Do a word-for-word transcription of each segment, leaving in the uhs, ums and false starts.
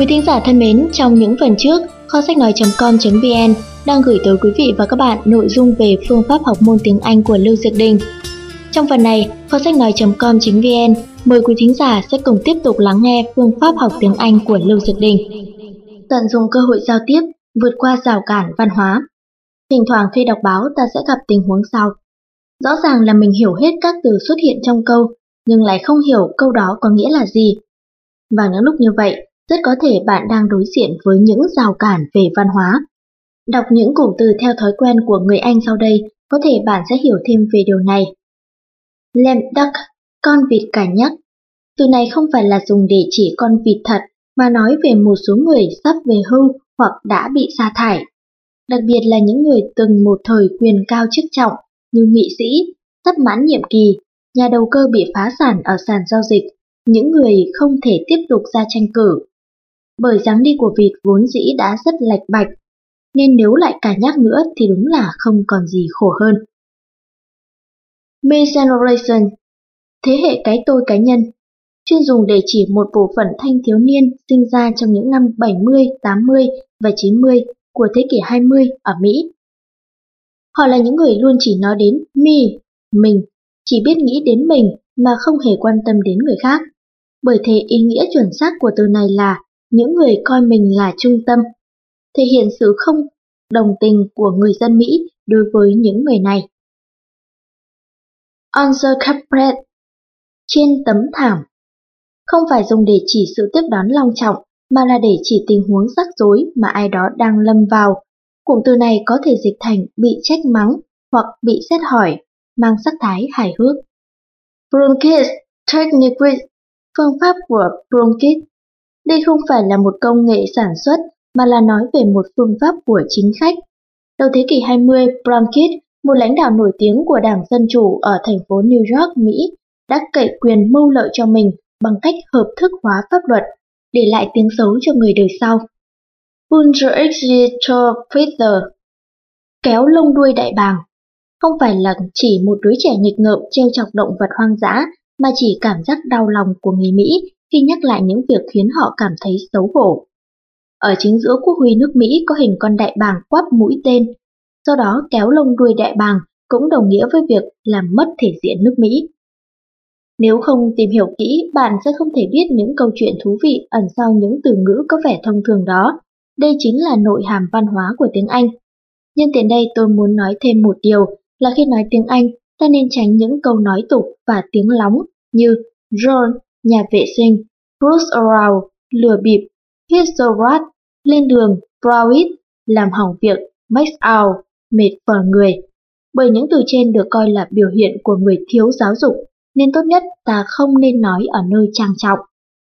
Quý thính giả thân mến, trong những phần trước, kho sách nói chấm com chấm vn đang gửi tới quý vị và các bạn nội dung về phương pháp học môn tiếng Anh của Lưu Diệc Đình. Trong phần này, kho sách nói chấm com chấm vn mời quý thính giả sẽ cùng tiếp tục lắng nghe phương pháp học tiếng Anh của Lưu Diệc Đình. Tận dụng cơ hội giao tiếp, vượt qua rào cản văn hóa. Thỉnh thoảng khi đọc báo ta sẽ gặp tình huống sau. Rõ ràng là mình hiểu hết các từ xuất hiện trong câu, nhưng lại không hiểu câu đó có nghĩa là gì. Và những lúc như vậy, rất có thể bạn đang đối diện với những rào cản về văn hóa. Đọc những cụm từ theo thói quen của người Anh sau đây, có thể bạn sẽ hiểu thêm về điều này. Lame duck, con vịt cà nhắc. Từ này không phải là dùng để chỉ con vịt thật, mà nói về một số người sắp về hưu hoặc đã bị sa thải. Đặc biệt là những người từng một thời quyền cao chức trọng như nghị sĩ, sắp mãn nhiệm kỳ, nhà đầu cơ bị phá sản ở sàn giao dịch, những người không thể tiếp tục ra tranh cử. Bởi dáng đi của vịt vốn dĩ đã rất lạch bạch, nên nếu lại cà nhắc nữa thì đúng là không còn gì khổ hơn. Me generation, thế hệ cái tôi cá nhân, chuyên dùng để chỉ một bộ phận thanh thiếu niên sinh ra trong những năm bảy mươi, tám mươi và chín mươi của thế kỷ hai mươi ở Mỹ. Họ là những người luôn chỉ nói đến me, mình, chỉ biết nghĩ đến mình mà không hề quan tâm đến người khác. Bởi thế ý nghĩa chuẩn xác của từ này là những người coi mình là trung tâm, thể hiện sự không đồng tình của người dân Mỹ đối với những người này. On the carpet, trên tấm thảm, không phải dùng để chỉ sự tiếp đón long trọng, mà là để chỉ tình huống rắc rối mà ai đó đang lâm vào. Cụm từ này có thể dịch thành bị trách mắng hoặc bị xét hỏi, mang sắc thái hài hước. Bronchit technique, phương pháp của Bronchit. Đây không phải là một công nghệ sản xuất, mà là nói về một phương pháp của chính khách. Đầu thế kỷ hai mươi, Bronchit, một lãnh đạo nổi tiếng của Đảng Dân Chủ ở thành phố New York, Mỹ, đã cậy quyền mưu lợi cho mình bằng cách hợp thức hóa pháp luật, để lại tiếng xấu cho người đời sau. Punter Peter, kéo lông đuôi đại bàng, không phải là chỉ một đứa trẻ nghịch ngợm trêu chọc động vật hoang dã, mà chỉ cảm giác đau lòng của người Mỹ khi nhắc lại những việc khiến họ cảm thấy xấu hổ. Ở chính giữa quốc huy nước Mỹ có hình con đại bàng quắp mũi tên, do đó kéo lông đuôi đại bàng cũng đồng nghĩa với việc làm mất thể diện nước Mỹ. Nếu không tìm hiểu kỹ, bạn sẽ không thể biết những câu chuyện thú vị ẩn sau những từ ngữ có vẻ thông thường đó. Đây chính là nội hàm văn hóa của tiếng Anh. Nhân tiện đây tôi muốn nói thêm một điều là khi nói tiếng Anh, ta nên tránh những câu nói tục và tiếng lóng như run, nhà vệ sinh, cruise around, lừa bịp, hit the road, lên đường, blow it, làm hỏng việc, make out, mệt phở người. Bởi những từ trên được coi là biểu hiện của người thiếu giáo dục, nên tốt nhất ta không nên nói ở nơi trang trọng.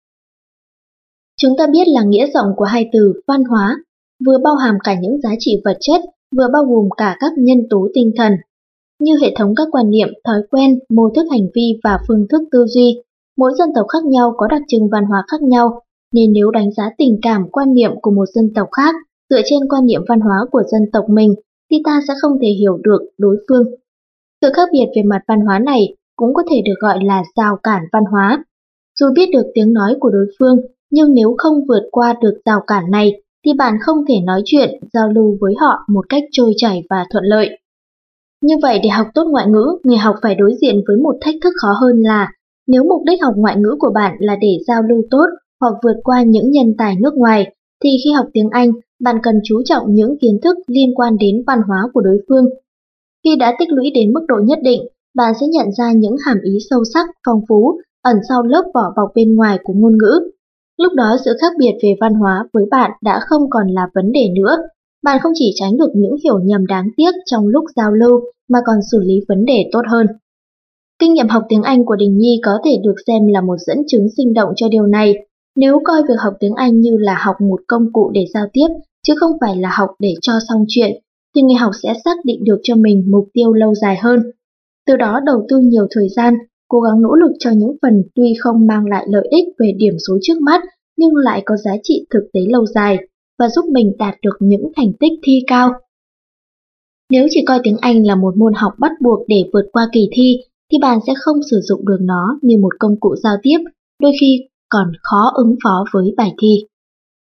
Chúng ta biết là nghĩa rộng của hai từ văn hóa, vừa bao hàm cả những giá trị vật chất, vừa bao gồm cả các nhân tố tinh thần, như hệ thống các quan niệm, thói quen, mô thức hành vi và phương thức tư duy. Mỗi dân tộc khác nhau có đặc trưng văn hóa khác nhau, nên nếu đánh giá tình cảm, quan niệm của một dân tộc khác dựa trên quan niệm văn hóa của dân tộc mình, thì ta sẽ không thể hiểu được đối phương. Sự khác biệt về mặt văn hóa này cũng có thể được gọi là rào cản văn hóa. Dù biết được tiếng nói của đối phương, nhưng nếu không vượt qua được rào cản này, thì bạn không thể nói chuyện, giao lưu với họ một cách trôi chảy và thuận lợi. Như vậy để học tốt ngoại ngữ, người học phải đối diện với một thách thức khó hơn là nếu mục đích học ngoại ngữ của bạn là để giao lưu tốt hoặc vượt qua những nhân tài nước ngoài, thì khi học tiếng Anh, bạn cần chú trọng những kiến thức liên quan đến văn hóa của đối phương. Khi đã tích lũy đến mức độ nhất định, bạn sẽ nhận ra những hàm ý sâu sắc, phong phú, ẩn sau lớp vỏ bọc bên ngoài của ngôn ngữ. Lúc đó sự khác biệt về văn hóa với bạn đã không còn là vấn đề nữa. Bạn không chỉ tránh được những hiểu nhầm đáng tiếc trong lúc giao lưu, mà còn xử lý vấn đề tốt hơn. Kinh nghiệm học tiếng Anh của Đình Nhi có thể được xem là một dẫn chứng sinh động cho điều này. Nếu coi việc học tiếng Anh như là học một công cụ để giao tiếp, chứ không phải là học để cho xong chuyện, thì người học sẽ xác định được cho mình mục tiêu lâu dài hơn. Từ đó đầu tư nhiều thời gian, cố gắng nỗ lực cho những phần tuy không mang lại lợi ích về điểm số trước mắt, nhưng lại có giá trị thực tế lâu dài, và giúp mình đạt được những thành tích thi cao. Nếu chỉ coi tiếng Anh là một môn học bắt buộc để vượt qua kỳ thi, thì bạn sẽ không sử dụng được nó như một công cụ giao tiếp, đôi khi còn khó ứng phó với bài thi.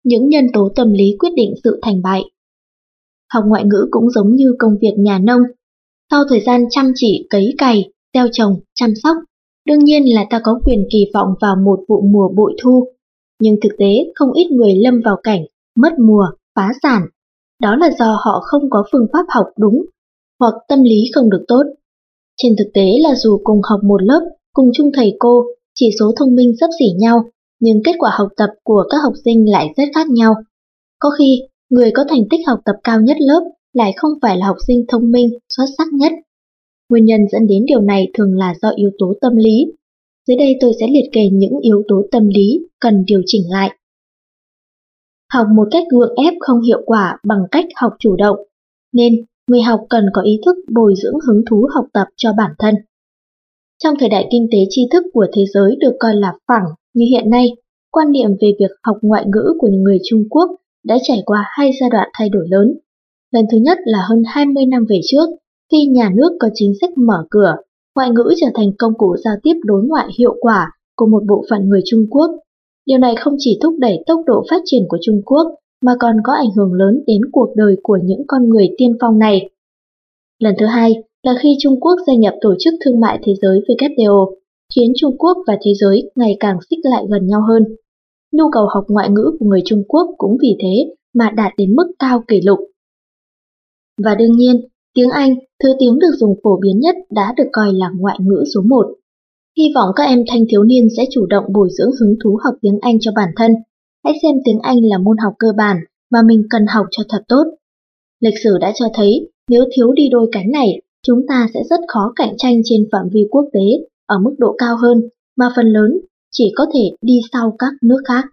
những nhân tố tâm lý quyết định sự thành bại. Học ngoại ngữ cũng giống như công việc nhà nông. Sau thời gian chăm chỉ cấy cày, gieo trồng, chăm sóc, đương nhiên là ta có quyền kỳ vọng vào một vụ mùa bội thu. Nhưng thực tế không ít người lâm vào cảnh mất mùa, phá sản. Đó là do họ không có phương pháp học đúng, hoặc tâm lý không được tốt. Trên thực tế là dù cùng học một lớp, cùng chung thầy cô, chỉ số thông minh xấp xỉ nhau, nhưng kết quả học tập của các học sinh lại rất khác nhau. Có khi, người có thành tích học tập cao nhất lớp lại không phải là học sinh thông minh, xuất sắc nhất. Nguyên nhân dẫn đến điều này thường là do yếu tố tâm lý. Dưới đây tôi sẽ liệt kê những yếu tố tâm lý cần điều chỉnh lại. Học một cách gượng ép không hiệu quả bằng cách học chủ động, nên người học cần có ý thức bồi dưỡng hứng thú học tập cho bản thân. Trong thời đại kinh tế tri thức của thế giới được coi là phẳng như hiện nay, quan niệm về việc học ngoại ngữ của người Trung Quốc đã trải qua hai giai đoạn thay đổi lớn. Lần thứ nhất là hơn hai mươi năm về trước, khi nhà nước có chính sách mở cửa, ngoại ngữ trở thành công cụ giao tiếp đối ngoại hiệu quả của một bộ phận người Trung Quốc. Điều này không chỉ thúc đẩy tốc độ phát triển của Trung Quốc, mà còn có ảnh hưởng lớn đến cuộc đời của những con người tiên phong này. Lần thứ hai là khi Trung Quốc gia nhập Tổ chức Thương mại Thế giới W T O, khiến Trung Quốc và thế giới ngày càng xích lại gần nhau hơn. Nhu cầu học ngoại ngữ của người Trung Quốc cũng vì thế mà đạt đến mức cao kỷ lục. Và đương nhiên, tiếng Anh, thứ tiếng được dùng phổ biến nhất, đã được coi là ngoại ngữ số một. Hy vọng các em thanh thiếu niên sẽ chủ động bồi dưỡng hứng thú học tiếng Anh cho bản thân. Hãy xem tiếng Anh là môn học cơ bản mà mình cần học cho thật tốt. Lịch sử đã cho thấy, nếu thiếu đi đôi cánh này, chúng ta sẽ rất khó cạnh tranh trên phạm vi quốc tế ở mức độ cao hơn, mà phần lớn chỉ có thể đi sau các nước khác.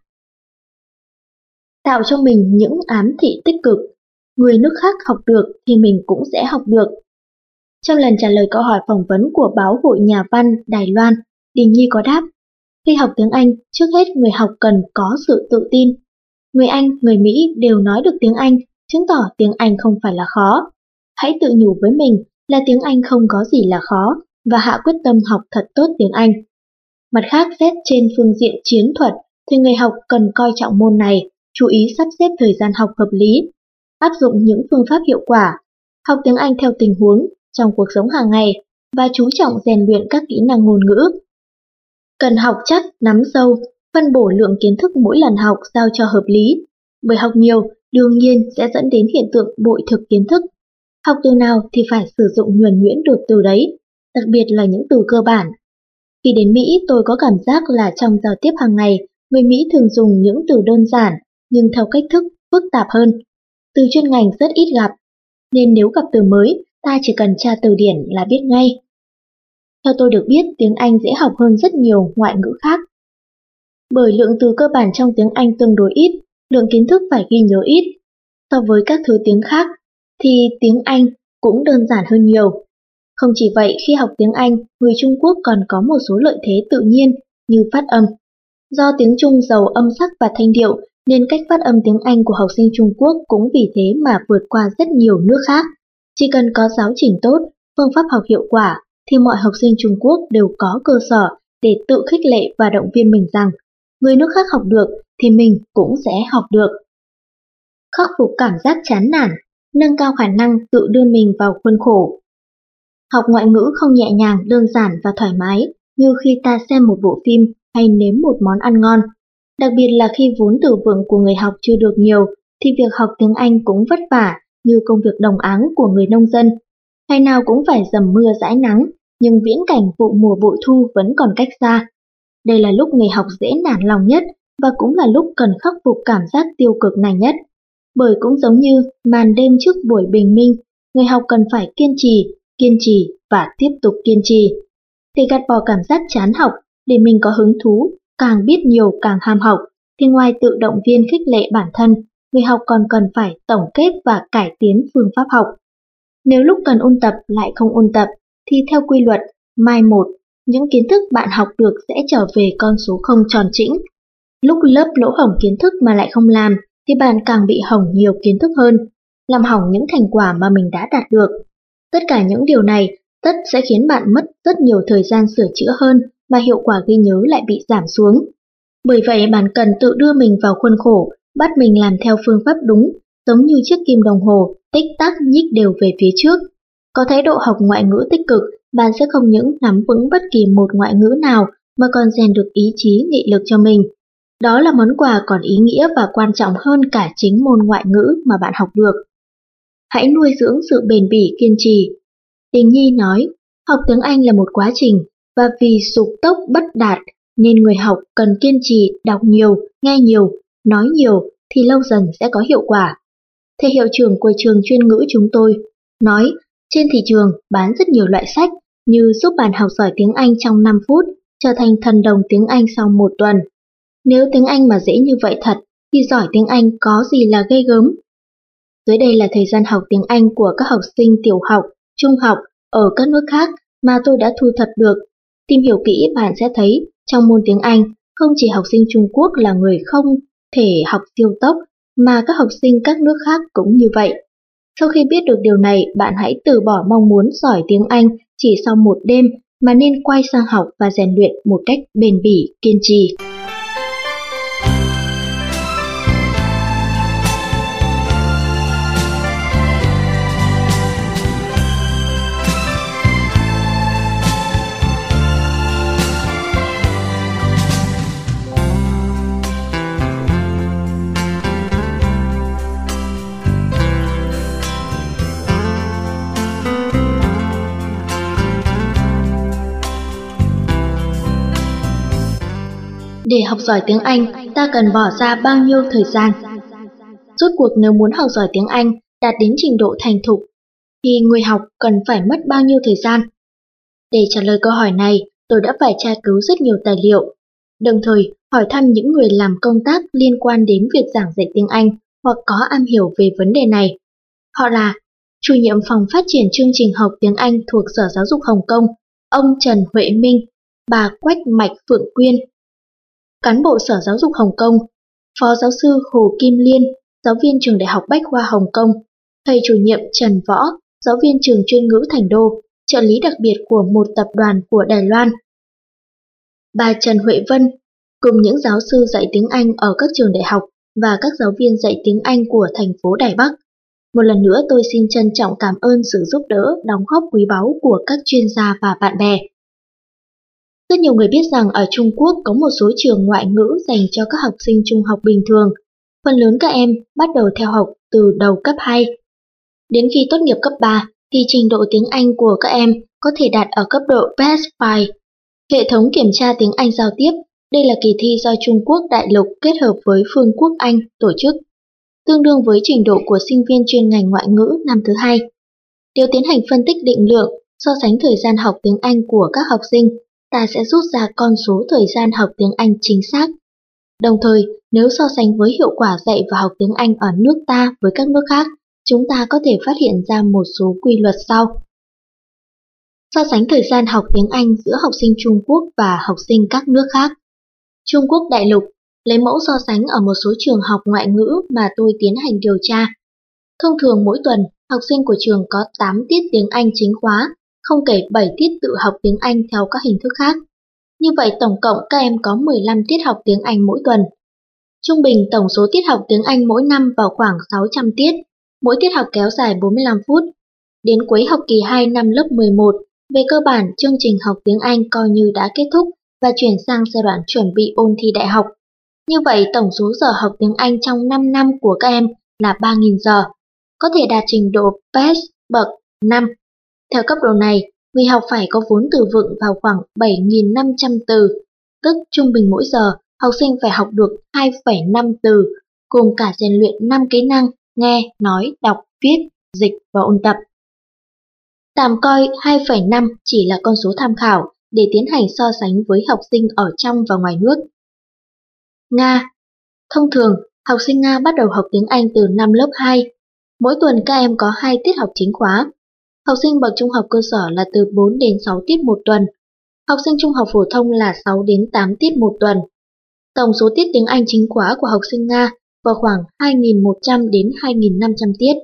Tạo cho mình những ám thị tích cực. Người nước khác học được thì mình cũng sẽ học được. Trong lần trả lời câu hỏi phỏng vấn của báo Hội Nhà văn Đài Loan, Đình Nhi có đáp: khi học tiếng Anh, trước hết người học cần có sự tự tin. Người Anh, người Mỹ đều nói được tiếng Anh, chứng tỏ tiếng Anh không phải là khó. Hãy tự nhủ với mình là tiếng Anh không có gì là khó, và hạ quyết tâm học thật tốt tiếng Anh. Mặt khác, xét trên phương diện chiến thuật, thì người học cần coi trọng môn này, chú ý sắp xếp thời gian học hợp lý, áp dụng những phương pháp hiệu quả, học tiếng Anh theo tình huống trong cuộc sống hàng ngày và chú trọng rèn luyện các kỹ năng ngôn ngữ. Cần học chắc, nắm sâu, phân bổ lượng kiến thức mỗi lần học sao cho hợp lý, bởi học nhiều đương nhiên sẽ dẫn đến hiện tượng bội thực kiến thức. Học từ nào thì phải sử dụng nhuần nhuyễn được từ đấy, đặc biệt là những từ cơ bản. Khi đến Mỹ, tôi có cảm giác là trong giao tiếp hàng ngày, người Mỹ thường dùng những từ đơn giản nhưng theo cách thức phức tạp hơn. Từ chuyên ngành rất ít gặp, nên nếu gặp từ mới, ta chỉ cần tra từ điển là biết ngay. Theo tôi được biết, tiếng Anh dễ học hơn rất nhiều ngoại ngữ khác. Bởi lượng từ cơ bản trong tiếng Anh tương đối ít, lượng kiến thức phải ghi nhớ ít. So với các thứ tiếng khác, thì tiếng Anh cũng đơn giản hơn nhiều. Không chỉ vậy, khi học tiếng Anh, người Trung Quốc còn có một số lợi thế tự nhiên như phát âm. Do tiếng Trung giàu âm sắc và thanh điệu, nên cách phát âm tiếng Anh của học sinh Trung Quốc cũng vì thế mà vượt qua rất nhiều nước khác. Chỉ cần có giáo trình tốt, phương pháp học hiệu quả, thì mọi học sinh Trung Quốc đều có cơ sở để tự khích lệ và động viên mình rằng người nước khác học được thì mình cũng sẽ học được. Khắc phục cảm giác chán nản, nâng cao khả năng tự đưa mình vào khuôn khổ. Học ngoại ngữ không nhẹ nhàng, đơn giản và thoải mái như khi ta xem một bộ phim hay nếm một món ăn ngon. Đặc biệt là khi vốn từ vựng của người học chưa được nhiều, thì việc học tiếng Anh cũng vất vả như công việc đồng áng của người nông dân. Ngày nào cũng phải dầm mưa dãi nắng, nhưng viễn cảnh vụ mùa bội thu vẫn còn cách xa. Đây là lúc người học dễ nản lòng nhất và cũng là lúc cần khắc phục cảm giác tiêu cực này nhất. Bởi cũng giống như màn đêm trước buổi bình minh, người học cần phải kiên trì, kiên trì và tiếp tục kiên trì. Để gạt bỏ cảm giác chán học, để mình có hứng thú, càng biết nhiều càng ham học, thì ngoài tự động viên khích lệ bản thân, người học còn cần phải tổng kết và cải tiến phương pháp học. Nếu lúc cần ôn tập lại không ôn tập, thì theo quy luật, mai một, những kiến thức bạn học được sẽ trở về con số không tròn chỉnh. Lúc lấp lỗ hổng kiến thức mà lại không làm, thì bạn càng bị hỏng nhiều kiến thức hơn, làm hỏng những thành quả mà mình đã đạt được. Tất cả những điều này tất sẽ khiến bạn mất rất nhiều thời gian sửa chữa hơn, mà hiệu quả ghi nhớ lại bị giảm xuống. Bởi vậy bạn cần tự đưa mình vào khuôn khổ bắt mình làm theo phương pháp đúng, giống như chiếc kim đồng hồ, tích tắc nhích đều về phía trước. Có thái độ học ngoại ngữ tích cực, bạn sẽ không những nắm vững bất kỳ một ngoại ngữ nào mà còn rèn được ý chí nghị lực cho mình. Đó là món quà còn ý nghĩa và quan trọng hơn cả chính môn ngoại ngữ mà bạn học được. Hãy nuôi dưỡng sự bền bỉ kiên trì. Tình Nhi nói, học tiếng Anh là một quá trình, và vì sục tốc bất đạt nên người học cần kiên trì đọc nhiều, nghe nhiều, nói nhiều thì lâu dần sẽ có hiệu quả. Thầy hiệu trưởng của trường chuyên ngữ chúng tôi nói, trên thị trường bán rất nhiều loại sách như giúp bạn học giỏi tiếng Anh trong năm phút, trở thành thần đồng tiếng Anh sau một tuần. Nếu tiếng Anh mà dễ như vậy thật, thì giỏi tiếng Anh có gì là ghê gớm. Dưới đây là thời gian học tiếng Anh của các học sinh tiểu học, trung học ở các nước khác mà tôi đã thu thập được. Tìm hiểu kỹ bạn sẽ thấy, trong môn tiếng Anh, không chỉ học sinh Trung Quốc là người không thể học siêu tốc, mà các học sinh các nước khác cũng như vậy. Sau khi biết được điều này, bạn hãy từ bỏ mong muốn giỏi tiếng Anh chỉ sau một đêm, mà nên quay sang học và rèn luyện một cách bền bỉ, kiên trì. Để học giỏi tiếng Anh, ta cần bỏ ra bao nhiêu thời gian? Rốt cuộc nếu muốn học giỏi tiếng Anh, đạt đến trình độ thành thục, thì người học cần phải mất bao nhiêu thời gian? Để trả lời câu hỏi này, tôi đã phải tra cứu rất nhiều tài liệu, đồng thời hỏi thăm những người làm công tác liên quan đến việc giảng dạy tiếng Anh hoặc có am hiểu về vấn đề này. Họ là chủ nhiệm phòng phát triển chương trình học tiếng Anh thuộc Sở Giáo dục Hồng Kông, ông Trần Huệ Minh, bà Quách Mạch Phượng Quyên, cán bộ Sở Giáo dục Hồng Kông, Phó giáo sư Hồ Kim Liên, giáo viên trường Đại học Bách khoa Hồng Kông, thầy chủ nhiệm Trần Võ, giáo viên trường chuyên ngữ Thành Đô, trợ lý đặc biệt của một tập đoàn của Đài Loan. Bà Trần Huệ Vân, cùng những giáo sư dạy tiếng Anh ở các trường đại học và các giáo viên dạy tiếng Anh của thành phố Đài Bắc. Một lần nữa tôi xin trân trọng cảm ơn sự giúp đỡ, đóng góp quý báu của các chuyên gia và bạn bè. Rất nhiều người biết rằng ở Trung Quốc có một số trường ngoại ngữ dành cho các học sinh trung học bình thường. Phần lớn các em bắt đầu theo học từ đầu cấp hai. Đến khi tốt nghiệp cấp ba, thì trình độ tiếng Anh của các em có thể đạt ở cấp độ Pass Five. Hệ thống kiểm tra tiếng Anh giao tiếp, đây là kỳ thi do Trung Quốc đại lục kết hợp với Vương quốc Anh tổ chức, tương đương với trình độ của sinh viên chuyên ngành ngoại ngữ năm thứ hai. Nếu tiến hành phân tích định lượng, so sánh thời gian học tiếng Anh của các học sinh, ta sẽ rút ra con số thời gian học tiếng Anh chính xác. Đồng thời, nếu so sánh với hiệu quả dạy và học tiếng Anh ở nước ta với các nước khác, chúng ta có thể phát hiện ra một số quy luật sau. So sánh thời gian học tiếng Anh giữa học sinh Trung Quốc và học sinh các nước khác. Trung Quốc đại lục, lấy mẫu so sánh ở một số trường học ngoại ngữ mà tôi tiến hành điều tra. Thông thường mỗi tuần, học sinh của trường có tám tiết tiếng Anh chính khóa, không kể bảy tiết tự học tiếng Anh theo các hình thức khác. Như vậy tổng cộng các em có mười lăm tiết học tiếng Anh mỗi tuần. Trung bình tổng số tiết học tiếng Anh mỗi năm vào khoảng sáu trăm tiết, mỗi tiết học kéo dài bốn mươi lăm phút. Đến cuối học kỳ hai năm lớp mười một, về cơ bản chương trình học tiếng Anh coi như đã kết thúc và chuyển sang giai đoạn chuẩn bị ôn thi đại học. Như vậy tổng số giờ học tiếng Anh trong năm năm của các em là ba nghìn giờ, có thể đạt trình độ Pass bậc năm. Theo cấp độ này, người học phải có vốn từ vựng vào khoảng bảy nghìn năm trăm từ, tức trung bình mỗi giờ học sinh phải học được hai phẩy năm từ, cùng cả rèn luyện năm kỹ năng nghe, nói, đọc, viết, dịch và ôn tập. Tạm coi hai phẩy năm chỉ là con số tham khảo để tiến hành so sánh với học sinh ở trong và ngoài nước. Nga. Thông thường, học sinh Nga bắt đầu học tiếng Anh từ năm lớp hai. Mỗi tuần các em có hai tiết học chính khóa. Học sinh bậc trung học cơ sở là từ bốn đến sáu tiết một tuần. Học sinh trung học phổ thông là sáu đến tám tiết một tuần. Tổng số tiết tiếng Anh chính khóa của học sinh Nga vào khoảng hai nghìn một trăm đến hai nghìn năm trăm tiết.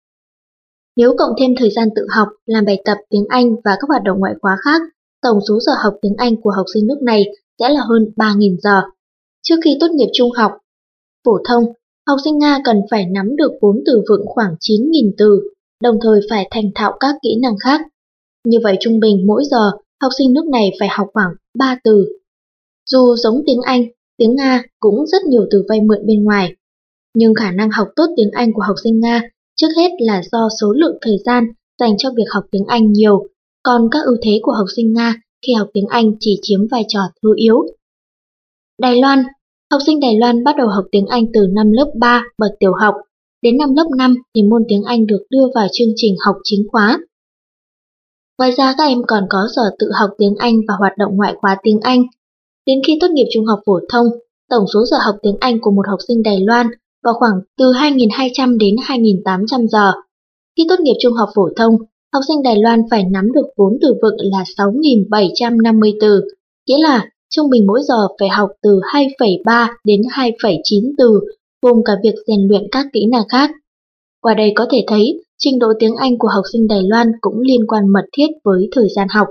Nếu cộng thêm thời gian tự học, làm bài tập tiếng Anh và các hoạt động ngoại khóa khác, tổng số giờ học tiếng Anh của học sinh nước này sẽ là hơn ba nghìn giờ. Trước khi tốt nghiệp trung học phổ thông, học sinh Nga cần phải nắm được vốn từ vựng khoảng chín nghìn từ, đồng thời phải thành thạo các kỹ năng khác. Như vậy trung bình mỗi giờ, học sinh nước này phải học khoảng ba từ. Dù giống tiếng Anh, tiếng Nga cũng rất nhiều từ vay mượn bên ngoài. Nhưng khả năng học tốt tiếng Anh của học sinh Nga trước hết là do số lượng thời gian dành cho việc học tiếng Anh nhiều, còn các ưu thế của học sinh Nga khi học tiếng Anh chỉ chiếm vai trò thứ yếu. Đài Loan. Học sinh Đài Loan bắt đầu học tiếng Anh từ năm lớp ba bậc tiểu học. Đến năm lớp năm thì môn tiếng Anh được đưa vào chương trình học chính khóa. Ngoài ra các em còn có giờ tự học tiếng Anh và hoạt động ngoại khóa tiếng Anh. Đến khi tốt nghiệp trung học phổ thông, tổng số giờ học tiếng Anh của một học sinh Đài Loan vào khoảng từ hai nghìn hai trăm đến hai nghìn tám trăm giờ. Khi tốt nghiệp trung học phổ thông, học sinh Đài Loan phải nắm được vốn từ vựng là sáu nghìn bảy trăm năm mươi từ, nghĩa là trung bình mỗi giờ phải học từ hai phẩy ba đến hai phẩy chín từ, gồm cả việc rèn luyện các kỹ năng khác. Qua đây có thể thấy, trình độ tiếng Anh của học sinh Đài Loan cũng liên quan mật thiết với thời gian học.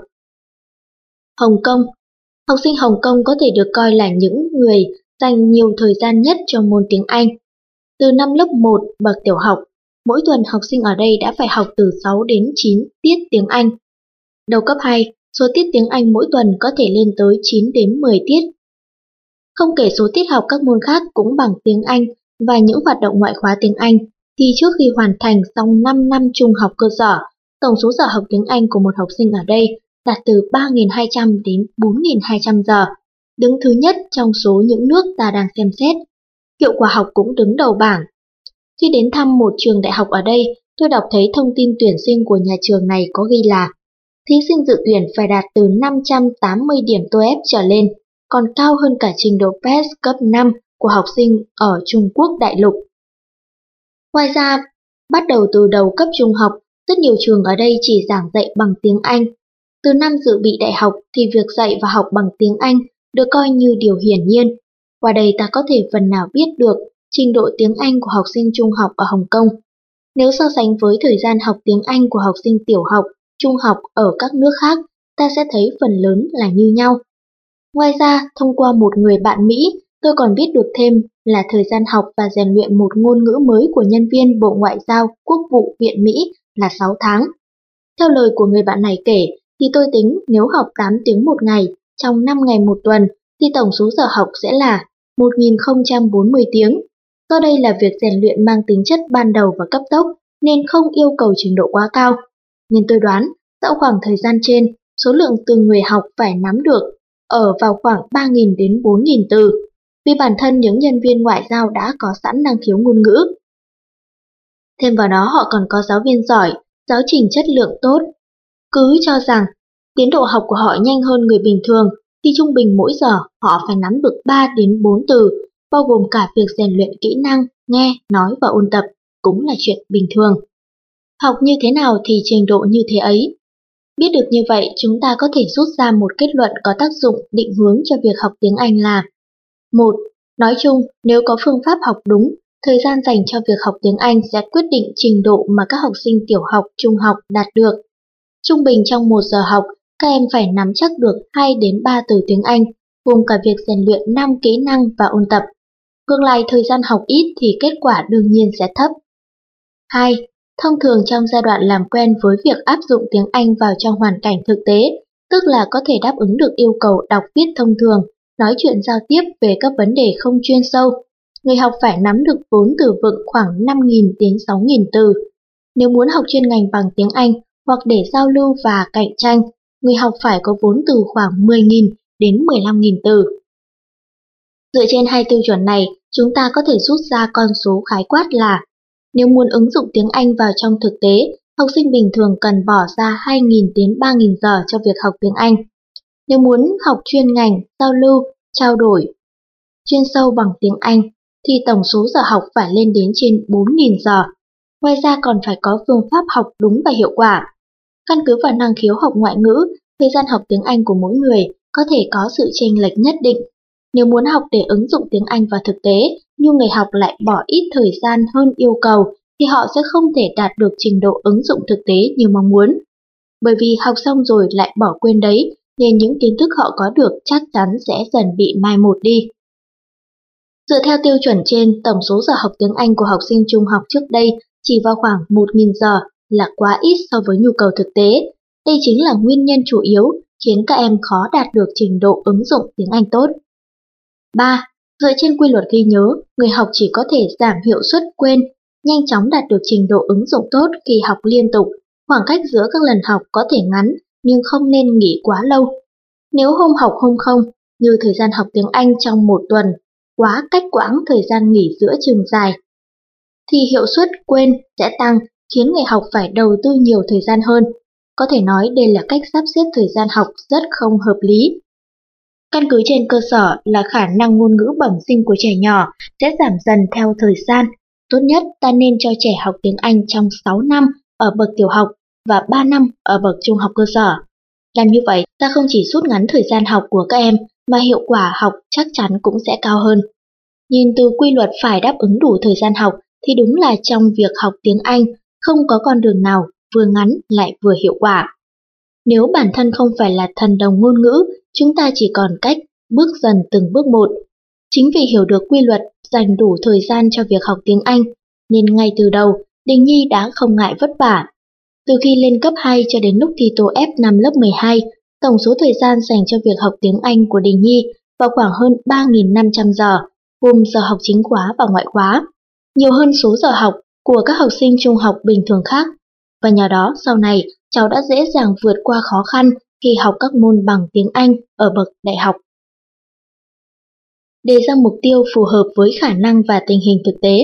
Hồng Kông. Học sinh Hồng Kông có thể được coi là những người dành nhiều thời gian nhất cho môn tiếng Anh. Từ năm lớp một bậc tiểu học, mỗi tuần học sinh ở đây đã phải học từ sáu đến chín tiết tiếng Anh. Đầu cấp hai, số tiết tiếng Anh mỗi tuần có thể lên tới chín đến mười tiết. Không kể số tiết học các môn khác cũng bằng tiếng Anh và những hoạt động ngoại khóa tiếng Anh, thì trước khi hoàn thành xong năm năm trung học cơ sở, tổng số giờ học tiếng Anh của một học sinh ở đây đạt từ ba nghìn hai trăm đến bốn nghìn hai trăm giờ, đứng thứ nhất trong số những nước ta đang xem xét. Hiệu quả học cũng đứng đầu bảng. Khi đến thăm một trường đại học ở đây, tôi đọc thấy thông tin tuyển sinh của nhà trường này có ghi là thí sinh dự tuyển phải đạt từ năm trăm tám mươi điểm TOEFL trở lên, còn cao hơn cả trình độ pê e ét cấp năm của học sinh ở Trung Quốc đại lục. Ngoài ra, bắt đầu từ đầu cấp trung học, rất nhiều trường ở đây chỉ giảng dạy bằng tiếng Anh. Từ năm dự bị đại học thì việc dạy và học bằng tiếng Anh được coi như điều hiển nhiên. Qua đây ta có thể phần nào biết được trình độ tiếng Anh của học sinh trung học ở Hồng Kông. Nếu so sánh với thời gian học tiếng Anh của học sinh tiểu học, trung học ở các nước khác, ta sẽ thấy phần lớn là như nhau. Ngoài ra, thông qua một người bạn Mỹ, tôi còn biết được thêm là thời gian học và rèn luyện một ngôn ngữ mới của nhân viên Bộ Ngoại giao Quốc vụ Viện Mỹ là sáu tháng. Theo lời của người bạn này kể, thì tôi tính nếu học tám tiếng một ngày, trong năm ngày một tuần, thì tổng số giờ học sẽ là một nghìn không trăm bốn mươi tiếng. Do đây là việc rèn luyện mang tính chất ban đầu và cấp tốc, nên không yêu cầu trình độ quá cao. Nên tôi đoán, sau khoảng thời gian trên, số lượng từ người học phải nắm được ở vào khoảng ba nghìn đến bốn nghìn từ, vì bản thân những nhân viên ngoại giao đã có sẵn năng khiếu ngôn ngữ. Thêm vào đó họ còn có giáo viên giỏi, giáo trình chất lượng tốt. Cứ cho rằng tiến độ học của họ nhanh hơn người bình thường, thì trung bình mỗi giờ họ phải nắm được ba đến bốn từ, bao gồm cả việc rèn luyện kỹ năng, nghe, nói và ôn tập, cũng là chuyện bình thường. Học như thế nào thì trình độ như thế ấy. Biết được như vậy, chúng ta có thể rút ra một kết luận có tác dụng định hướng cho việc học tiếng Anh là: một. Nói chung, nếu có phương pháp học đúng, thời gian dành cho việc học tiếng Anh sẽ quyết định trình độ mà các học sinh tiểu học, trung học đạt được. Trung bình trong một giờ học, các em phải nắm chắc được hai đến ba từ tiếng Anh, gồm cả việc rèn luyện năm kỹ năng và ôn tập. Ngược lại, thời gian học ít thì kết quả đương nhiên sẽ thấp. hai. Thông thường trong giai đoạn làm quen với việc áp dụng tiếng Anh vào trong hoàn cảnh thực tế, tức là có thể đáp ứng được yêu cầu đọc viết thông thường, nói chuyện giao tiếp về các vấn đề không chuyên sâu, người học phải nắm được vốn từ vựng khoảng năm nghìn đến sáu nghìn từ. Nếu muốn học chuyên ngành bằng tiếng Anh hoặc để giao lưu và cạnh tranh, người học phải có vốn từ khoảng mười nghìn đến mười lăm nghìn từ. Dựa trên hai tiêu chuẩn này, chúng ta có thể rút ra con số khái quát là nếu muốn ứng dụng tiếng Anh vào trong thực tế, học sinh bình thường cần bỏ ra hai nghìn đến ba nghìn giờ cho việc học tiếng Anh. Nếu muốn học chuyên ngành, giao lưu, trao đổi chuyên sâu bằng tiếng Anh, thì tổng số giờ học phải lên đến trên bốn nghìn giờ. Ngoài ra còn phải có phương pháp học đúng và hiệu quả. Căn cứ vào năng khiếu học ngoại ngữ, thời gian học tiếng Anh của mỗi người có thể có sự chênh lệch nhất định. Nếu muốn học để ứng dụng tiếng Anh vào thực tế, nhưng người học lại bỏ ít thời gian hơn yêu cầu, thì họ sẽ không thể đạt được trình độ ứng dụng thực tế như mong muốn. Bởi vì học xong rồi lại bỏ quên đấy, nên những kiến thức họ có được chắc chắn sẽ dần bị mai một đi. Dựa theo tiêu chuẩn trên, tổng số giờ học tiếng Anh của học sinh trung học trước đây chỉ vào khoảng một nghìn giờ là quá ít so với nhu cầu thực tế. Đây chính là nguyên nhân chủ yếu khiến các em khó đạt được trình độ ứng dụng tiếng Anh tốt. ba. Dựa trên quy luật ghi nhớ, người học chỉ có thể giảm hiệu suất quên, nhanh chóng đạt được trình độ ứng dụng tốt khi học liên tục. Khoảng cách giữa các lần học có thể ngắn, nhưng không nên nghỉ quá lâu. Nếu hôm học hôm không, như thời gian học tiếng Anh trong một tuần, quá cách quãng thời gian nghỉ giữa chừng dài, thì hiệu suất quên sẽ tăng, khiến người học phải đầu tư nhiều thời gian hơn. Có thể nói đây là cách sắp xếp thời gian học rất không hợp lý. Căn cứ trên cơ sở là khả năng ngôn ngữ bẩm sinh của trẻ nhỏ sẽ giảm dần theo thời gian. Tốt nhất ta nên cho trẻ học tiếng Anh trong sáu năm ở bậc tiểu học và ba năm ở bậc trung học cơ sở. Làm như vậy, ta không chỉ rút ngắn thời gian học của các em, mà hiệu quả học chắc chắn cũng sẽ cao hơn. Nhìn từ quy luật phải đáp ứng đủ thời gian học thì đúng là trong việc học tiếng Anh không có con đường nào vừa ngắn lại vừa hiệu quả. Nếu bản thân không phải là thần đồng ngôn ngữ, chúng ta chỉ còn cách bước dần từng bước một. Chính vì hiểu được quy luật, dành đủ thời gian cho việc học tiếng Anh, nên ngay từ đầu, Đình Nhi đã không ngại vất vả. Từ khi lên cấp hai cho đến lúc thi tô ép năm lớp mười hai, tổng số thời gian dành cho việc học tiếng Anh của Đình Nhi vào khoảng hơn ba nghìn năm trăm giờ, gồm giờ học chính khóa và ngoại khóa, nhiều hơn số giờ học của các học sinh trung học bình thường khác. Và nhờ đó sau này cháu đã dễ dàng vượt qua khó khăn khi học các môn bằng tiếng Anh ở bậc đại học. Đề ra mục tiêu phù hợp với khả năng và tình hình thực tế.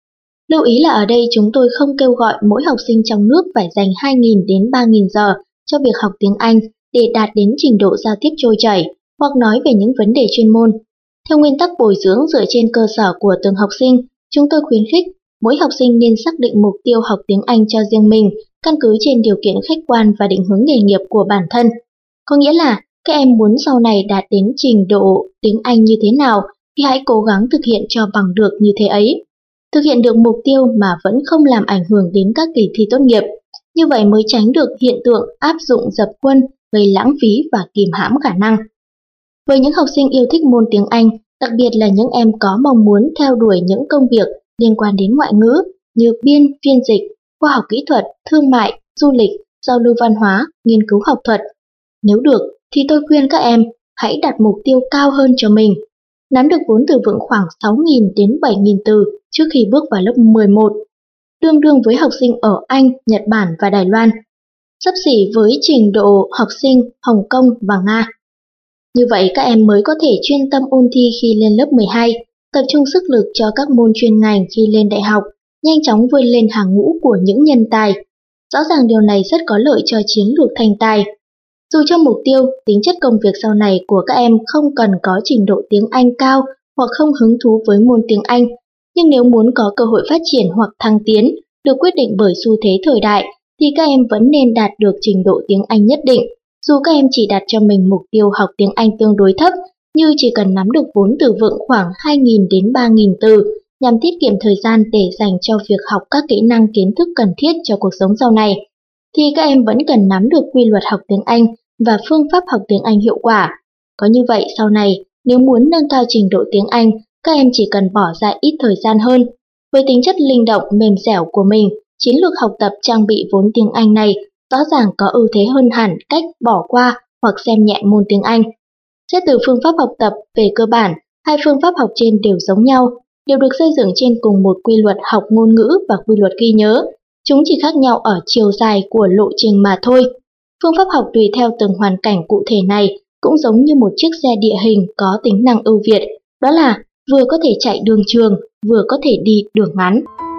Lưu ý là ở đây chúng tôi không kêu gọi mỗi học sinh trong nước phải dành hai nghìn đến ba nghìn giờ cho việc học tiếng Anh để đạt đến trình độ giao tiếp trôi chảy hoặc nói về những vấn đề chuyên môn. Theo nguyên tắc bồi dưỡng dựa trên cơ sở của từng học sinh, chúng tôi khuyến khích mỗi học sinh nên xác định mục tiêu học tiếng Anh cho riêng mình, căn cứ trên điều kiện khách quan và định hướng nghề nghiệp của bản thân. Có nghĩa là các em muốn sau này đạt đến trình độ tiếng Anh như thế nào thì hãy cố gắng thực hiện cho bằng được như thế ấy. Thực hiện được mục tiêu mà vẫn không làm ảnh hưởng đến các kỳ thi tốt nghiệp. Như vậy mới tránh được hiện tượng áp dụng dập khuôn, gây lãng phí và kìm hãm khả năng. Với những học sinh yêu thích môn tiếng Anh, đặc biệt là những em có mong muốn theo đuổi những công việc liên quan đến ngoại ngữ như biên, phiên dịch, khoa học kỹ thuật, thương mại, du lịch, giao lưu văn hóa, nghiên cứu học thuật. Nếu được, thì tôi khuyên các em hãy đặt mục tiêu cao hơn cho mình. Nắm được vốn từ vựng khoảng sáu nghìn đến bảy nghìn từ trước khi bước vào lớp mười một, tương đương với học sinh ở Anh, Nhật Bản và Đài Loan, xấp xỉ với trình độ học sinh Hồng Kông và Nga. Như vậy các em mới có thể chuyên tâm ôn thi khi lên lớp mười hai, tập trung sức lực cho các môn chuyên ngành khi lên đại học, nhanh chóng vươn lên hàng ngũ của những nhân tài. Rõ ràng điều này rất có lợi cho chiến lược thành tài. Dù cho mục tiêu, tính chất công việc sau này của các em không cần có trình độ tiếng Anh cao hoặc không hứng thú với môn tiếng Anh, nhưng nếu muốn có cơ hội phát triển hoặc thăng tiến, được quyết định bởi xu thế thời đại, thì các em vẫn nên đạt được trình độ tiếng Anh nhất định. Dù các em chỉ đặt cho mình mục tiêu học tiếng Anh tương đối thấp, như chỉ cần nắm được vốn từ vựng khoảng hai nghìn đến ba nghìn từ, nhằm tiết kiệm thời gian để dành cho việc học các kỹ năng kiến thức cần thiết cho cuộc sống sau này, thì các em vẫn cần nắm được quy luật học tiếng Anh và phương pháp học tiếng Anh hiệu quả. Có như vậy sau này, nếu muốn nâng cao trình độ tiếng Anh, các em chỉ cần bỏ ra ít thời gian hơn. Với tính chất linh động, mềm dẻo của mình, chiến lược học tập trang bị vốn tiếng Anh này rõ ràng có ưu thế hơn hẳn cách bỏ qua hoặc xem nhẹ môn tiếng Anh. Xét từ phương pháp học tập về cơ bản, hai phương pháp học trên đều giống nhau, đều được xây dựng trên cùng một quy luật học ngôn ngữ và quy luật ghi nhớ. Chúng chỉ khác nhau ở chiều dài của lộ trình mà thôi. Phương pháp học tùy theo từng hoàn cảnh cụ thể này cũng giống như một chiếc xe địa hình có tính năng ưu việt, đó là vừa có thể chạy đường trường, vừa có thể đi đường ngắn.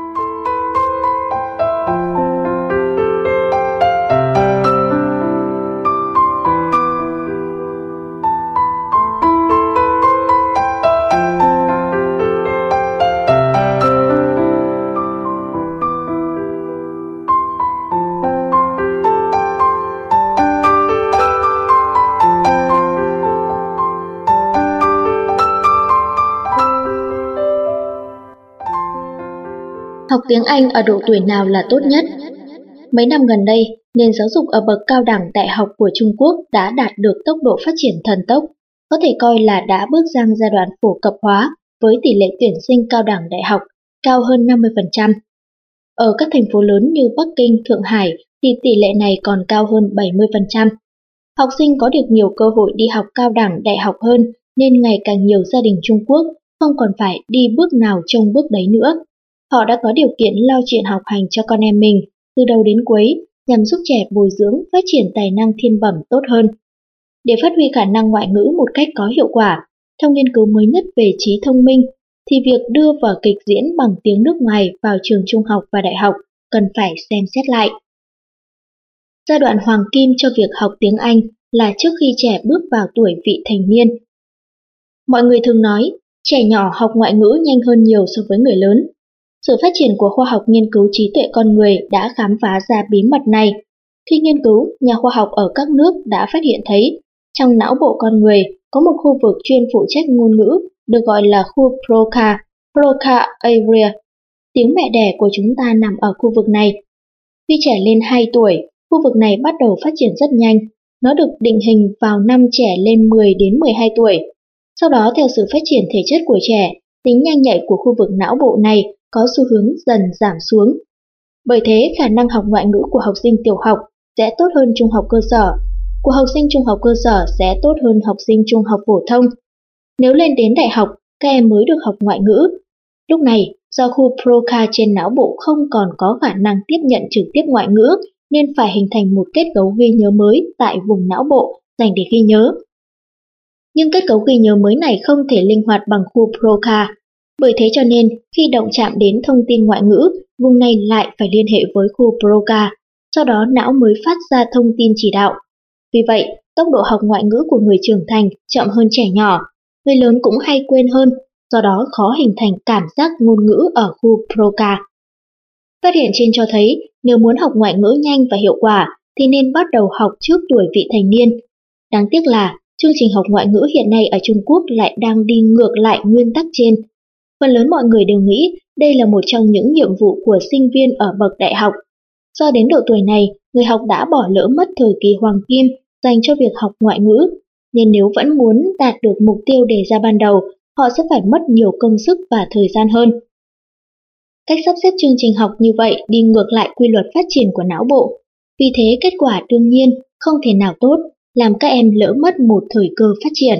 Học tiếng Anh ở độ tuổi nào là tốt nhất? Mấy năm gần đây, nền giáo dục ở bậc cao đẳng đại học của Trung Quốc đã đạt được tốc độ phát triển thần tốc, có thể coi là đã bước sang giai đoạn phổ cập hóa với tỷ lệ tuyển sinh cao đẳng đại học cao hơn năm mươi phần trăm. Ở các thành phố lớn như Bắc Kinh, Thượng Hải thì tỷ lệ này còn cao hơn bảy mươi phần trăm. Học sinh có được nhiều cơ hội đi học cao đẳng đại học hơn nên ngày càng nhiều gia đình Trung Quốc không còn phải đi bước nào trông bước đấy nữa. Họ đã có điều kiện lo chuyện học hành cho con em mình từ đầu đến cuối nhằm giúp trẻ bồi dưỡng phát triển tài năng thiên bẩm tốt hơn. Để phát huy khả năng ngoại ngữ một cách có hiệu quả, theo nghiên cứu mới nhất về trí thông minh, thì việc đưa vở kịch diễn bằng tiếng nước ngoài vào trường trung học và đại học cần phải xem xét lại. Giai đoạn hoàng kim cho việc học tiếng Anh là trước khi trẻ bước vào tuổi vị thành niên. Mọi người thường nói, trẻ nhỏ học ngoại ngữ nhanh hơn nhiều so với người lớn. Sự phát triển của khoa học nghiên cứu trí tuệ con người đã khám phá ra bí mật này. Khi nghiên cứu, nhà khoa học ở các nước đã phát hiện thấy, trong não bộ con người có một khu vực chuyên phụ trách ngôn ngữ, được gọi là khu Broca, Broca area. Tiếng mẹ đẻ của chúng ta nằm ở khu vực này. Khi trẻ lên hai tuổi, khu vực này bắt đầu phát triển rất nhanh. Nó được định hình vào năm trẻ lên mười đến mười hai tuổi. Sau đó theo sự phát triển thể chất của trẻ, tính nhanh nhạy của khu vực não bộ này có xu hướng dần giảm xuống. Bởi thế, khả năng học ngoại ngữ của học sinh tiểu học sẽ tốt hơn trung học cơ sở, của học sinh trung học cơ sở sẽ tốt hơn học sinh trung học phổ thông. Nếu lên đến đại học, các em mới được học ngoại ngữ. Lúc này, do khu Broca trên não bộ không còn có khả năng tiếp nhận trực tiếp ngoại ngữ, nên phải hình thành một kết cấu ghi nhớ mới tại vùng não bộ dành để ghi nhớ. Nhưng kết cấu ghi nhớ mới này không thể linh hoạt bằng khu Broca. Bởi thế cho nên, khi động chạm đến thông tin ngoại ngữ, vùng này lại phải liên hệ với khu Broca, sau đó não mới phát ra thông tin chỉ đạo. Vì vậy, tốc độ học ngoại ngữ của người trưởng thành chậm hơn trẻ nhỏ, người lớn cũng hay quên hơn, do đó khó hình thành cảm giác ngôn ngữ ở khu Broca. Phát hiện trên cho thấy, nếu muốn học ngoại ngữ nhanh và hiệu quả, thì nên bắt đầu học trước tuổi vị thành niên. Đáng tiếc là, chương trình học ngoại ngữ hiện nay ở Trung Quốc lại đang đi ngược lại nguyên tắc trên. Phần lớn mọi người đều nghĩ đây là một trong những nhiệm vụ của sinh viên ở bậc đại học. Do đến độ tuổi này, người học đã bỏ lỡ mất thời kỳ hoàng kim dành cho việc học ngoại ngữ, nên nếu vẫn muốn đạt được mục tiêu đề ra ban đầu, họ sẽ phải mất nhiều công sức và thời gian hơn. Cách sắp xếp chương trình học như vậy đi ngược lại quy luật phát triển của não bộ. Vì thế kết quả đương nhiên không thể nào tốt, làm các em lỡ mất một thời cơ phát triển.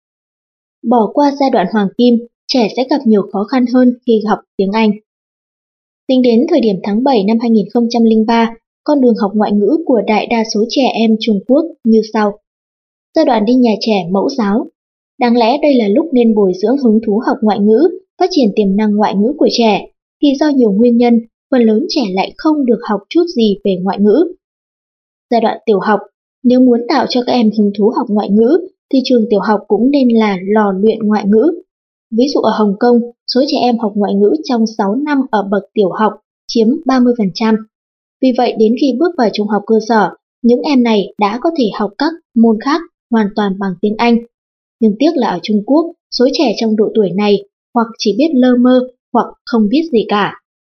Bỏ qua giai đoạn hoàng kim, trẻ sẽ gặp nhiều khó khăn hơn khi học tiếng Anh. Tính đến thời điểm tháng bảy năm hai nghìn không trăm lẻ ba, con đường học ngoại ngữ của đại đa số trẻ em Trung Quốc như sau. Giai đoạn đi nhà trẻ mẫu giáo. Đáng lẽ đây là lúc nên bồi dưỡng hứng thú học ngoại ngữ, phát triển tiềm năng ngoại ngữ của trẻ, thì do nhiều nguyên nhân, phần lớn trẻ lại không được học chút gì về ngoại ngữ. Giai đoạn tiểu học. Nếu muốn tạo cho các em hứng thú học ngoại ngữ, thì trường tiểu học cũng nên là lò luyện ngoại ngữ. Ví dụ ở Hồng Kông, số trẻ em học ngoại ngữ trong sáu năm ở bậc tiểu học chiếm ba mươi phần trăm. Vì vậy đến khi bước vào trung học cơ sở, những em này đã có thể học các môn khác hoàn toàn bằng tiếng Anh. Nhưng tiếc là ở Trung Quốc, số trẻ trong độ tuổi này hoặc chỉ biết lơ mơ hoặc không biết gì cả.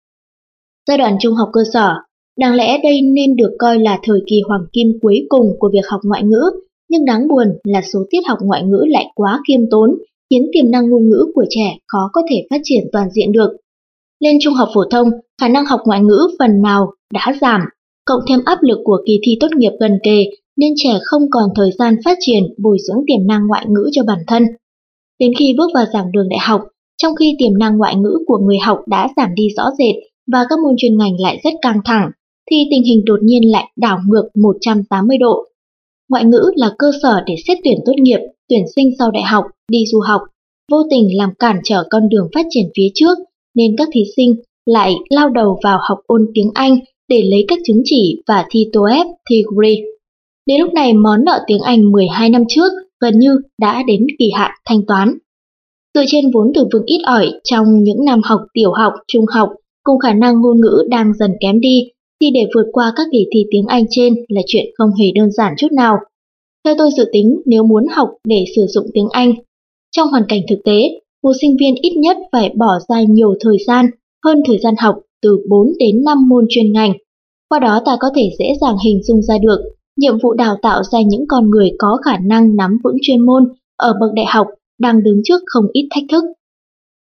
Giai đoạn trung học cơ sở, đáng lẽ đây nên được coi là thời kỳ hoàng kim cuối cùng của việc học ngoại ngữ, nhưng đáng buồn là số tiết học ngoại ngữ lại quá khiêm tốn, khiến tiềm năng ngôn ngữ của trẻ khó có thể phát triển toàn diện được. Lên trung học phổ thông, khả năng học ngoại ngữ phần nào đã giảm, cộng thêm áp lực của kỳ thi tốt nghiệp gần kề, nên trẻ không còn thời gian phát triển bồi dưỡng tiềm năng ngoại ngữ cho bản thân. Đến khi bước vào giảng đường đại học, trong khi tiềm năng ngoại ngữ của người học đã giảm đi rõ rệt và các môn chuyên ngành lại rất căng thẳng, thì tình hình đột nhiên lại đảo ngược một trăm tám mươi độ. Ngoại ngữ là cơ sở để xét tuyển tốt nghiệp, tuyển sinh sau đại học, đi du học, vô tình làm cản trở con đường phát triển phía trước, nên các thí sinh lại lao đầu vào học ôn tiếng Anh để lấy các chứng chỉ và thi TOEFL, thi giê rờ e. Đến lúc này món nợ tiếng Anh mười hai năm trước gần như đã đến kỳ hạn thanh toán. Dựa trên vốn từ vựng ít ỏi trong những năm học tiểu học, trung học, cùng khả năng ngôn ngữ đang dần kém đi, thì để vượt qua các kỳ thi tiếng Anh trên là chuyện không hề đơn giản chút nào. Theo tôi dự tính, nếu muốn học để sử dụng tiếng Anh, trong hoàn cảnh thực tế, một sinh viên ít nhất phải bỏ ra nhiều thời gian hơn thời gian học từ bốn đến năm môn chuyên ngành. Qua đó ta có thể dễ dàng hình dung ra được nhiệm vụ đào tạo ra những con người có khả năng nắm vững chuyên môn ở bậc đại học đang đứng trước không ít thách thức.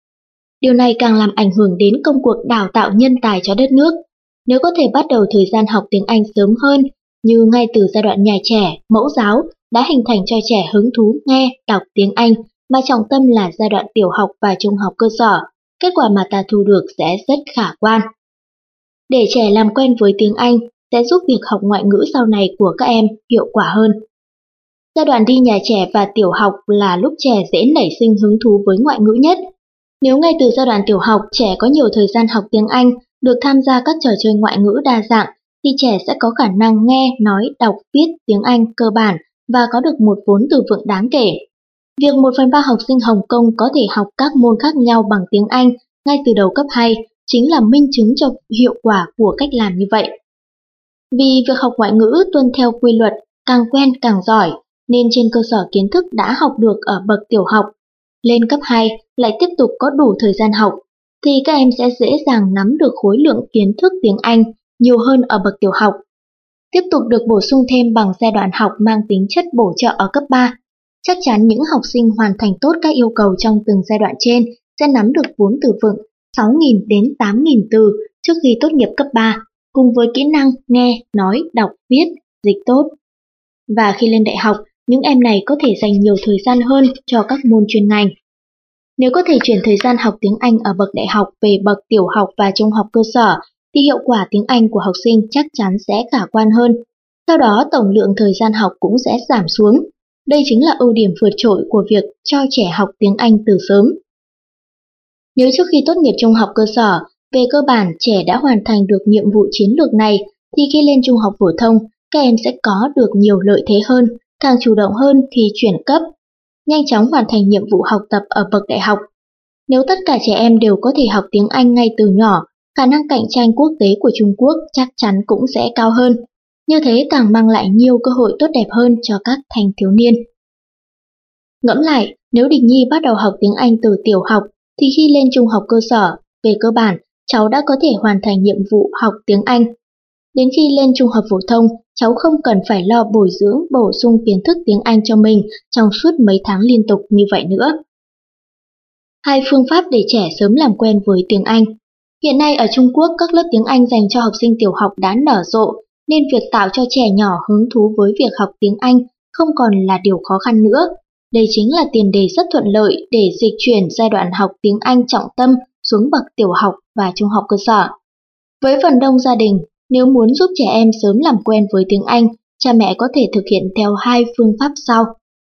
Điều này càng làm ảnh hưởng đến công cuộc đào tạo nhân tài cho đất nước. Nếu có thể bắt đầu thời gian học tiếng Anh sớm hơn, như ngay từ giai đoạn nhà trẻ, mẫu giáo đã hình thành cho trẻ hứng thú nghe, đọc tiếng Anh, mà trọng tâm là giai đoạn tiểu học và trung học cơ sở, kết quả mà ta thu được sẽ rất khả quan. Để trẻ làm quen với tiếng Anh sẽ giúp việc học ngoại ngữ sau này của các em hiệu quả hơn. Giai đoạn đi nhà trẻ và tiểu học là lúc trẻ dễ nảy sinh hứng thú với ngoại ngữ nhất. Nếu ngay từ giai đoạn tiểu học trẻ có nhiều thời gian học tiếng Anh, được tham gia các trò chơi ngoại ngữ đa dạng, thì trẻ sẽ có khả năng nghe, nói, đọc, viết tiếng Anh cơ bản và có được một vốn từ vựng đáng kể. Việc một phần ba học sinh Hồng Kông có thể học các môn khác nhau bằng tiếng Anh ngay từ đầu cấp hai chính là minh chứng cho hiệu quả của cách làm như vậy. Vì việc học ngoại ngữ tuân theo quy luật, càng quen càng giỏi, nên trên cơ sở kiến thức đã học được ở bậc tiểu học, lên cấp hai lại tiếp tục có đủ thời gian học, thì các em sẽ dễ dàng nắm được khối lượng kiến thức tiếng Anh nhiều hơn ở bậc tiểu học. Tiếp tục được bổ sung thêm bằng giai đoạn học mang tính chất bổ trợ ở cấp ba. Chắc chắn những học sinh hoàn thành tốt các yêu cầu trong từng giai đoạn trên sẽ nắm được vốn từ vựng sáu nghìn đến tám nghìn từ trước khi tốt nghiệp cấp ba, cùng với kỹ năng nghe, nói, đọc, viết, dịch tốt. Và khi lên đại học, những em này có thể dành nhiều thời gian hơn cho các môn chuyên ngành. Nếu có thể chuyển thời gian học tiếng Anh ở bậc đại học về bậc tiểu học và trung học cơ sở, thì hiệu quả tiếng Anh của học sinh chắc chắn sẽ khả quan hơn. Sau đó tổng lượng thời gian học cũng sẽ giảm xuống. Đây chính là ưu điểm vượt trội của việc cho trẻ học tiếng Anh từ sớm. Nếu trước khi tốt nghiệp trung học cơ sở, về cơ bản trẻ đã hoàn thành được nhiệm vụ chiến lược này, thì khi lên trung học phổ thông, các em sẽ có được nhiều lợi thế hơn, càng chủ động hơn khi chuyển cấp, nhanh chóng hoàn thành nhiệm vụ học tập ở bậc đại học. Nếu tất cả trẻ em đều có thể học tiếng Anh ngay từ nhỏ, khả năng cạnh tranh quốc tế của Trung Quốc chắc chắn cũng sẽ cao hơn. Như thế càng mang lại nhiều cơ hội tốt đẹp hơn cho các thanh thiếu niên. Ngẫm lại, nếu Đình Nhi bắt đầu học tiếng Anh từ tiểu học, thì khi lên trung học cơ sở, về cơ bản, cháu đã có thể hoàn thành nhiệm vụ học tiếng Anh. Đến khi lên trung học phổ thông, cháu không cần phải lo bồi dưỡng, bổ sung kiến thức tiếng Anh cho mình trong suốt mấy tháng liên tục như vậy nữa. Hai phương pháp để trẻ sớm làm quen với tiếng Anh. Hiện nay ở Trung Quốc, các lớp tiếng Anh dành cho học sinh tiểu học đã nở rộ, nên việc tạo cho trẻ nhỏ hứng thú với việc học tiếng Anh không còn là điều khó khăn nữa. Đây chính là tiền đề rất thuận lợi để dịch chuyển giai đoạn học tiếng Anh trọng tâm xuống bậc tiểu học và trung học cơ sở. Với phần đông gia đình, nếu muốn giúp trẻ em sớm làm quen với tiếng Anh, cha mẹ có thể thực hiện theo hai phương pháp sau.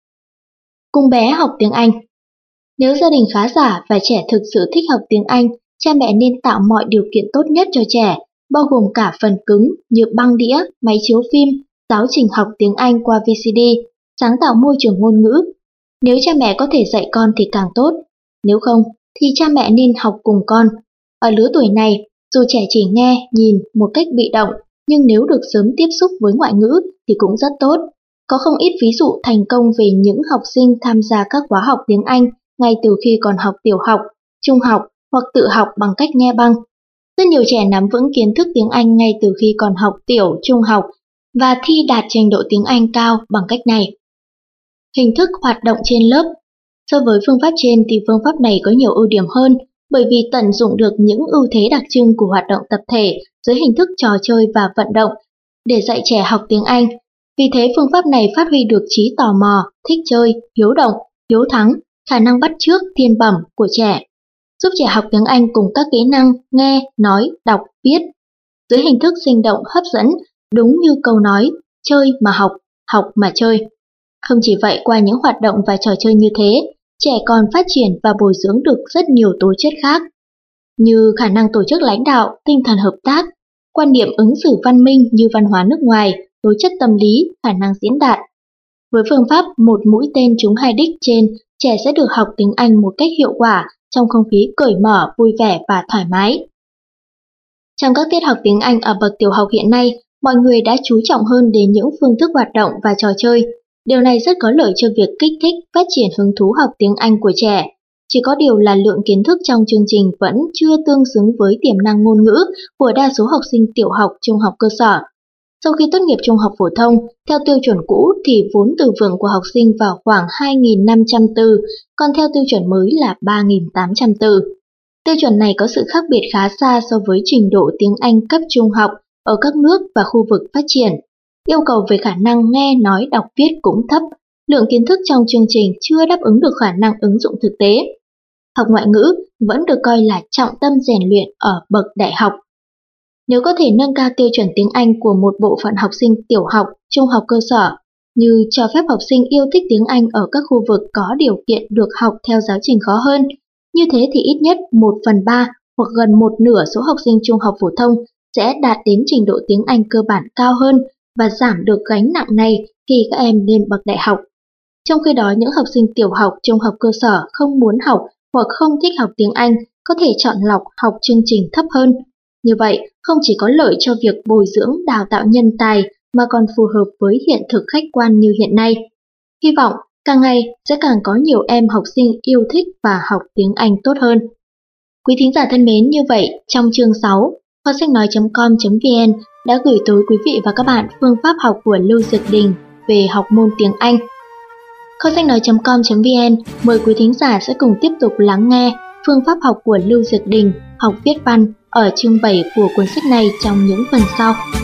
Cùng bé học tiếng Anh. Nếu gia đình khá giả và trẻ thực sự thích học tiếng Anh, cha mẹ nên tạo mọi điều kiện tốt nhất cho trẻ, bao gồm cả phần cứng như băng đĩa, máy chiếu phim, giáo trình học tiếng Anh qua vê xê đê, sáng tạo môi trường ngôn ngữ. Nếu cha mẹ có thể dạy con thì càng tốt, nếu không thì cha mẹ nên học cùng con. Ở lứa tuổi này, dù trẻ chỉ nghe, nhìn một cách bị động, nhưng nếu được sớm tiếp xúc với ngoại ngữ thì cũng rất tốt. Có không ít ví dụ thành công về những học sinh tham gia các khóa học tiếng Anh ngay từ khi còn học tiểu học, trung học hoặc tự học bằng cách nghe băng. Rất nhiều trẻ nắm vững kiến thức tiếng Anh ngay từ khi còn học tiểu, trung học và thi đạt trình độ tiếng Anh cao bằng cách này. Hình thức hoạt động trên lớp. So với phương pháp trên thì phương pháp này có nhiều ưu điểm hơn, bởi vì tận dụng được những ưu thế đặc trưng của hoạt động tập thể dưới hình thức trò chơi và vận động để dạy trẻ học tiếng Anh. Vì thế phương pháp này phát huy được trí tò mò, thích chơi, hiếu động, hiếu thắng, khả năng bắt chước, thiên bẩm của trẻ, giúp trẻ học tiếng Anh cùng các kỹ năng nghe, nói, đọc, viết dưới hình thức sinh động hấp dẫn, đúng như câu nói, chơi mà học, học mà chơi. Không chỉ vậy, qua những hoạt động và trò chơi như thế, trẻ còn phát triển và bồi dưỡng được rất nhiều tố chất khác, như khả năng tổ chức lãnh đạo, tinh thần hợp tác, quan niệm ứng xử văn minh như văn hóa nước ngoài, tố chất tâm lý, khả năng diễn đạt. Với phương pháp một mũi tên trúng hai đích trên, trẻ sẽ được học tiếng Anh một cách hiệu quả trong không khí cởi mở, vui vẻ và thoải mái. Trong các tiết học tiếng Anh ở bậc tiểu học hiện nay, mọi người đã chú trọng hơn đến những phương thức hoạt động và trò chơi. Điều này rất có lợi cho việc kích thích, phát triển hứng thú học tiếng Anh của trẻ. Chỉ có điều là lượng kiến thức trong chương trình vẫn chưa tương xứng với tiềm năng ngôn ngữ của đa số học sinh tiểu học, trung học cơ sở. Sau khi tốt nghiệp trung học phổ thông, theo tiêu chuẩn cũ thì vốn từ vựng của học sinh vào khoảng hai nghìn năm trăm từ, còn theo tiêu chuẩn mới là ba nghìn tám trăm từ. Tiêu chuẩn này có sự khác biệt khá xa so với trình độ tiếng Anh cấp trung học ở các nước và khu vực phát triển. Yêu cầu về khả năng nghe, nói, đọc, viết cũng thấp, lượng kiến thức trong chương trình chưa đáp ứng được khả năng ứng dụng thực tế. Học ngoại ngữ vẫn được coi là trọng tâm rèn luyện ở bậc đại học. Nếu có thể nâng cao tiêu chuẩn tiếng Anh của một bộ phận học sinh tiểu học, trung học cơ sở, như cho phép học sinh yêu thích tiếng Anh ở các khu vực có điều kiện được học theo giáo trình khó hơn, như thế thì ít nhất một phần ba hoặc gần một nửa số học sinh trung học phổ thông sẽ đạt đến trình độ tiếng Anh cơ bản cao hơn và giảm được gánh nặng này khi các em lên bậc đại học. Trong khi đó, những học sinh tiểu học, trung học cơ sở không muốn học hoặc không thích học tiếng Anh có thể chọn lọc học chương trình thấp hơn. Như vậy, không chỉ có lợi cho việc bồi dưỡng đào tạo nhân tài mà còn phù hợp với hiện thực khách quan như hiện nay. Hy vọng càng ngày sẽ càng có nhiều em học sinh yêu thích và học tiếng Anh tốt hơn. Quý thính giả thân mến, như vậy trong chương sáu, kho sách nói chấm com chấm vn đã gửi tới quý vị và các bạn phương pháp học của Lưu Dược Đình về học môn tiếng Anh. Kho sách nói chấm com chấm vn mời quý thính giả sẽ cùng tiếp tục lắng nghe phương pháp học của Lưu Dược Đình học viết văn ở chương bảy của cuốn sách này trong những phần sau.